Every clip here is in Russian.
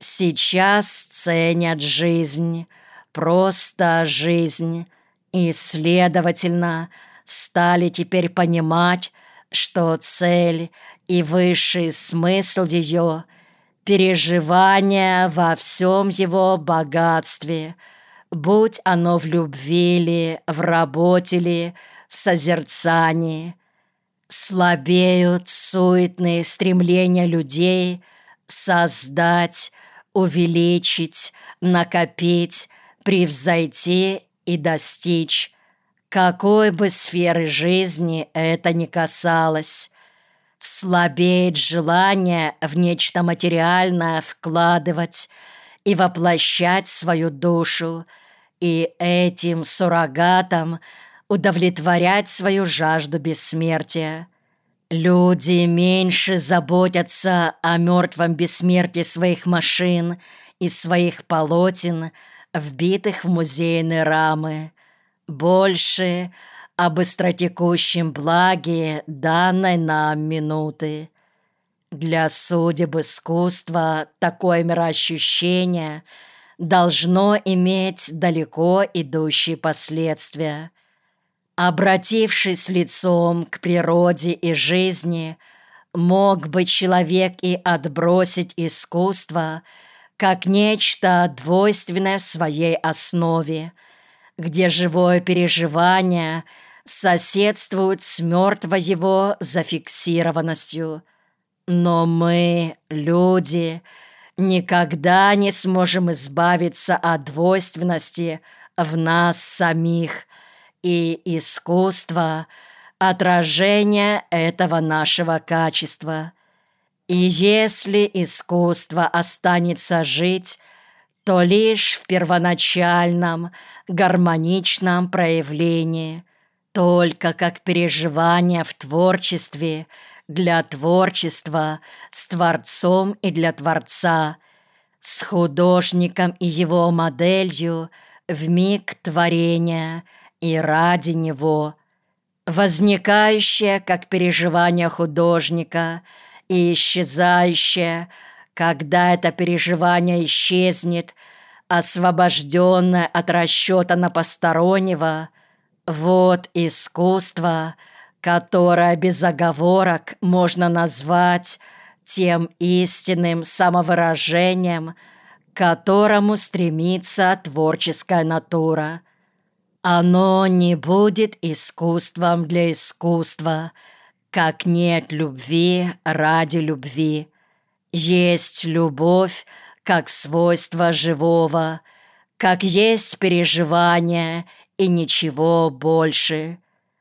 Сейчас ценят жизнь, просто жизнь, и, следовательно, стали теперь понимать, что цель и высший смысл ее — переживание во всем его богатстве, будь оно в любви ли, в работе ли, в созерцании. Слабеют суетные стремления людей создать, увеличить, накопить, превзойти и достичь, какой бы сферы жизни это ни касалось. Слабеет желание в нечто материальное вкладывать и воплощать свою душу, и этим суррогатом удовлетворять свою жажду бессмертия. Люди меньше заботятся о мертвом бессмертии своих машин и своих полотен, вбитых в музейные рамы, больше о быстротекущем благе данной нам минуты. Для судеб искусства такое мироощущение должно иметь далеко идущие последствия. Обратившись лицом к природе и жизни, мог бы человек и отбросить искусство как нечто двойственное в своей основе, где живое переживание соседствует с мертвой его зафиксированностью. Но мы, люди, никогда не сможем избавиться от двойственности в нас самих, и искусство — отражение этого нашего качества. И если искусство останется жить, то лишь в первоначальном, гармоничном проявлении, только как переживание в творчестве, для творчества, с Творцом и для Творца, с художником и его моделью в миг творения и ради него, возникающее как переживание художника и исчезающее, когда это переживание исчезнет, освобожденное от расчета на постороннего. Вот искусство, которое без оговорок можно назвать тем истинным самовыражением, к которому стремится творческая натура. Оно не будет искусством для искусства, как нет любви ради любви. Есть любовь как свойство живого, как есть переживание и ничего больше.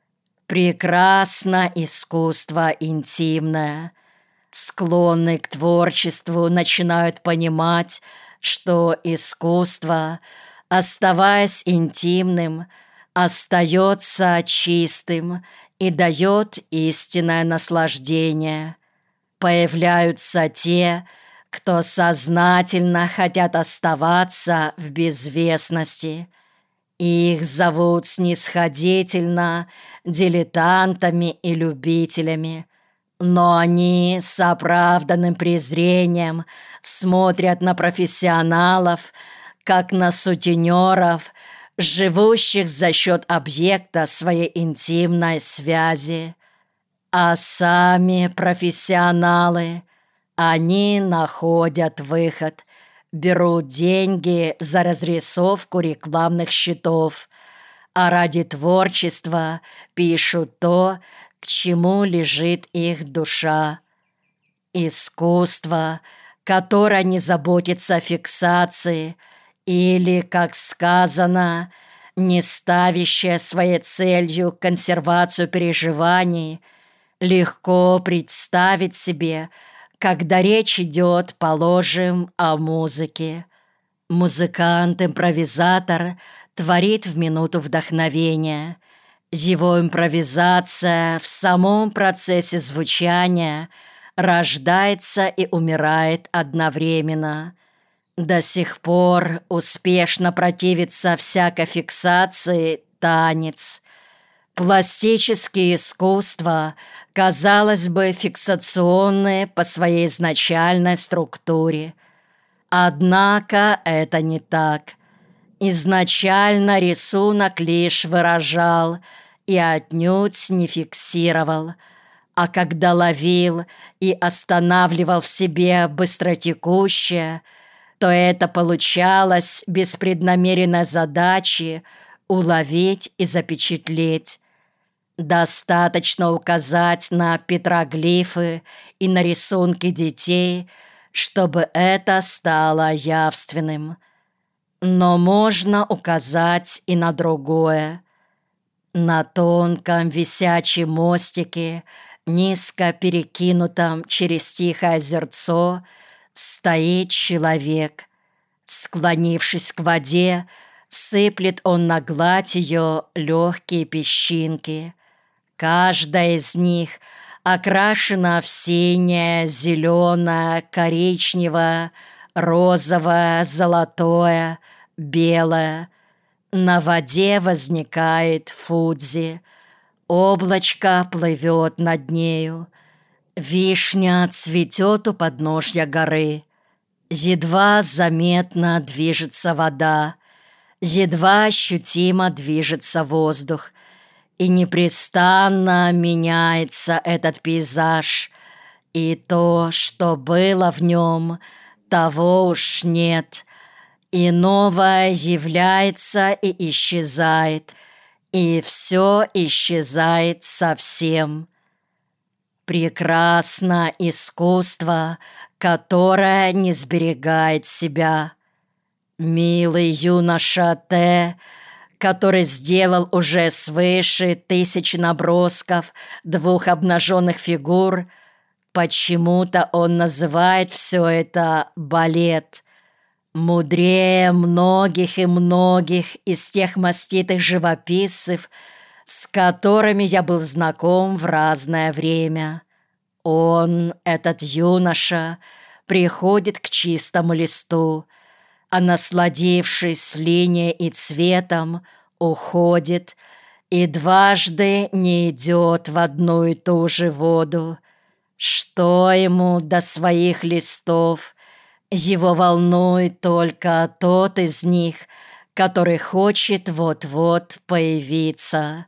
Прекрасно искусство интимное. Склонные к творчеству начинают понимать, что искусство, оставаясь интимным, остается чистым и дает истинное наслаждение. Появляются те, кто сознательно хотят оставаться в безвестности. Их зовут снисходительно дилетантами и любителями, но они с оправданным презрением смотрят на профессионалов, как на сутенеров, живущих за счет объекта своей интимной связи. А сами профессионалы, они находят выход, берут деньги за разрисовку рекламных щитов, а ради творчества пишут то, к чему лежит их душа. Искусство, которое не заботится о фиксации, или, как сказано, не ставящее своей целью консервацию переживаний, легко представить себе, когда речь идет, положим, о музыке. Музыкант-импровизатор творит в минуту вдохновения. Его импровизация в самом процессе звучания рождается и умирает одновременно. До сих пор успешно противится всякой фиксации танец. Пластические искусства, казалось бы, фиксационные по своей изначальной структуре. Однако это не так. Изначально рисунок лишь выражал и отнюдь не фиксировал, а когда ловил и останавливал в себе быстротекущее, то это получалось без преднамеренной задачи уловить и запечатлеть. Достаточно указать на петроглифы и на рисунки детей, чтобы это стало явственным. Но можно указать и на другое. На тонком висячем мостике, низко перекинутом через тихое озерцо, стоит человек. Склонившись к воде, сыплет он на гладь ее легкие песчинки. Каждая из них окрашена в синее, зеленое, коричневое, розовое, золотое, белое. На воде возникает Фудзи. Облачко плывет над нею. Вишня цветет у подножья горы. Едва заметно движется вода. Едва ощутимо движется воздух. И непрестанно меняется этот пейзаж. И то, что было в нем, того уж нет. И новое является и исчезает, и все исчезает совсем. Прекрасно искусство, которое не сберегает себя. Милый юноша Т, который сделал уже свыше 1000 набросков 2 обнаженных фигур, почему-то он называет все это балет. Мудрее многих и многих из тех маститых живописцев, с которыми я был знаком в разное время. Он, этот юноша, приходит к чистому листу, а, насладившись линией и цветом, уходит и дважды не идет в одну и ту же воду. Что ему до своих листов? Его волнует только тот из них, который хочет вот-вот появиться.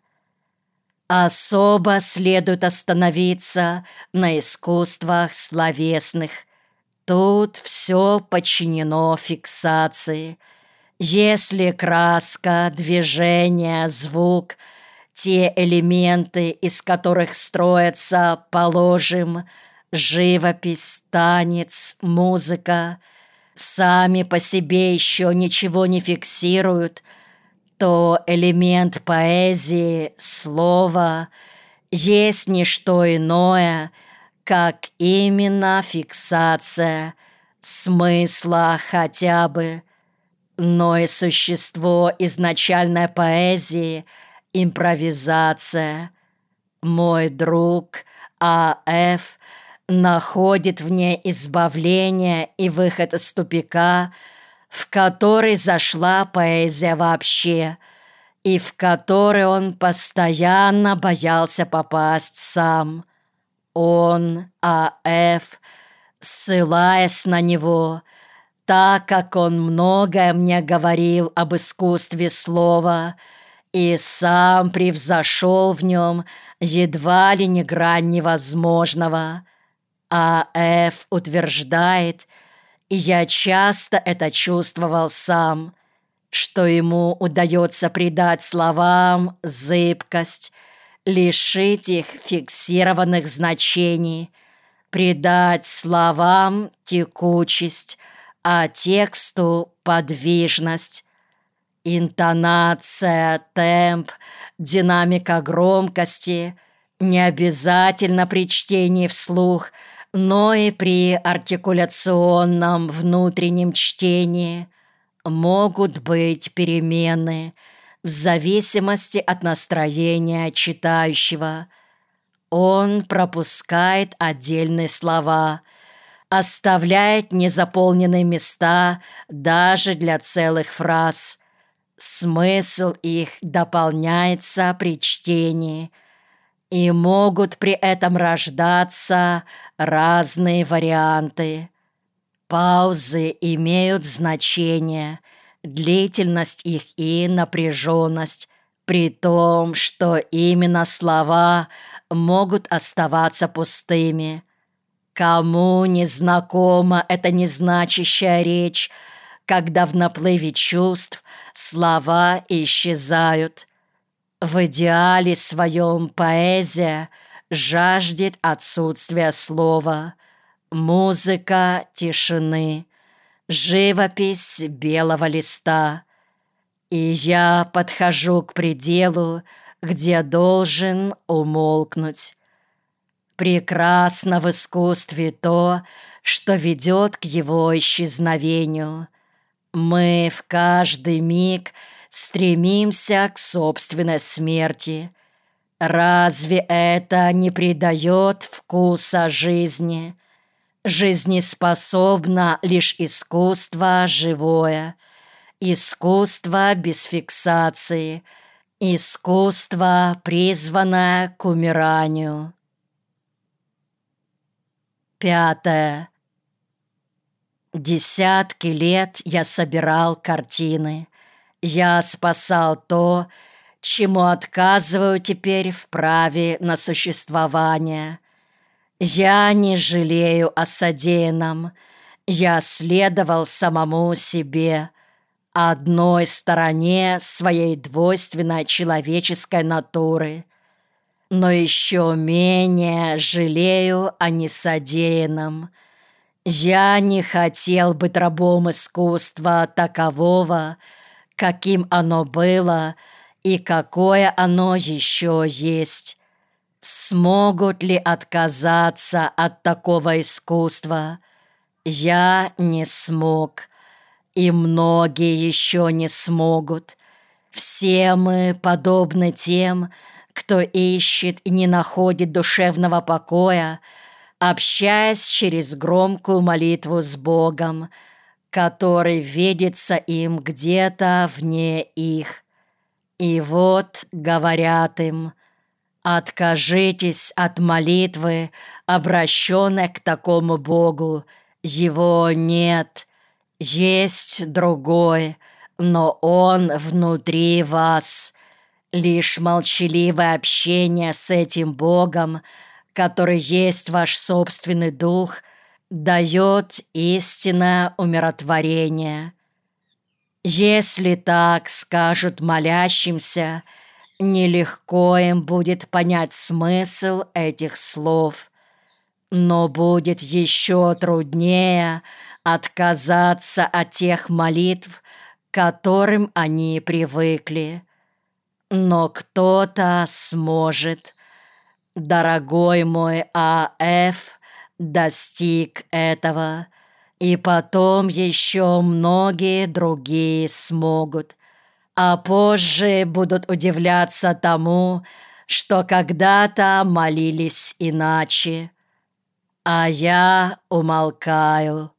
Особо следует остановиться на искусствах словесных. Тут все подчинено фиксации. Если краска, движение, звук, те элементы, из которых строятся, положим, живопись, танец, музыка, сами по себе еще ничего не фиксируют, то элемент поэзии, слова, есть не что иное, как именно фиксация смысла хотя бы. Но и существо изначальной поэзии — импровизация. Мой друг А.Ф. находит в ней избавление и выход из тупика, в который зашла поэзия вообще, и в который он постоянно боялся попасть сам. Он, А.Ф., ссылаясь на него, так как он многое мне говорил об искусстве слова и сам превзошел в нем едва ли не грань невозможного, А.Ф. утверждает, и я часто это чувствовал сам, что ему удается придать словам зыбкость, лишить их фиксированных значений, придать словам текучесть, а тексту подвижность. Интонация, темп, динамика громкости не обязательно при чтении вслух, но и при артикуляционном внутреннем чтении могут быть перемены в зависимости от настроения читающего. Он пропускает отдельные слова, оставляет незаполненные места даже для целых фраз. Смысл их дополняется при чтении, и могут при этом рождаться разные варианты. Паузы имеют значение, длительность их и напряженность, при том, что именно слова могут оставаться пустыми. Кому не знакома эта незначащая речь, когда в наплыве чувств слова исчезают? В идеале своем поэзия жаждет отсутствия слова, музыка тишины, живопись белого листа. И я подхожу к пределу, где должен умолкнуть. Прекрасно в искусстве то, что ведет к его исчезновению. Мы в каждый миг стремимся к собственной смерти. Разве это не придает вкуса жизни? Жизнеспособно лишь искусство живое, искусство без фиксации, искусство, призванное к умиранию. 5. Десятки лет я собирал картины. Я спасал то, чему отказываю теперь в праве на существование. Я не жалею о содеянном. Я следовал самому себе, одной стороне своей двойственной человеческой натуры. Но еще менее жалею о несодеянном. Я не хотел быть рабом искусства такового, каким оно было и какое оно еще есть. Смогут ли отказаться от такого искусства? Я не смог, и многие еще не смогут. Все мы подобны тем, кто ищет и не находит душевного покоя, общаясь через громкую молитву с Богом, который видится им где-то вне их. И вот говорят им: откажитесь от молитвы, обращенной к такому Богу. Его нет, есть другой, но Он внутри вас. Лишь молчаливое общение с этим Богом, который есть ваш собственный дух, дает истинное умиротворение. Если так скажут молящимся, нелегко им будет понять смысл этих слов, но будет еще труднее отказаться от тех молитв, к которым они привыкли. Но кто-то сможет. Дорогой мой А.Ф. достиг этого, и потом еще многие другие смогут, а позже будут удивляться тому, что когда-то молились иначе. А я умолкаю.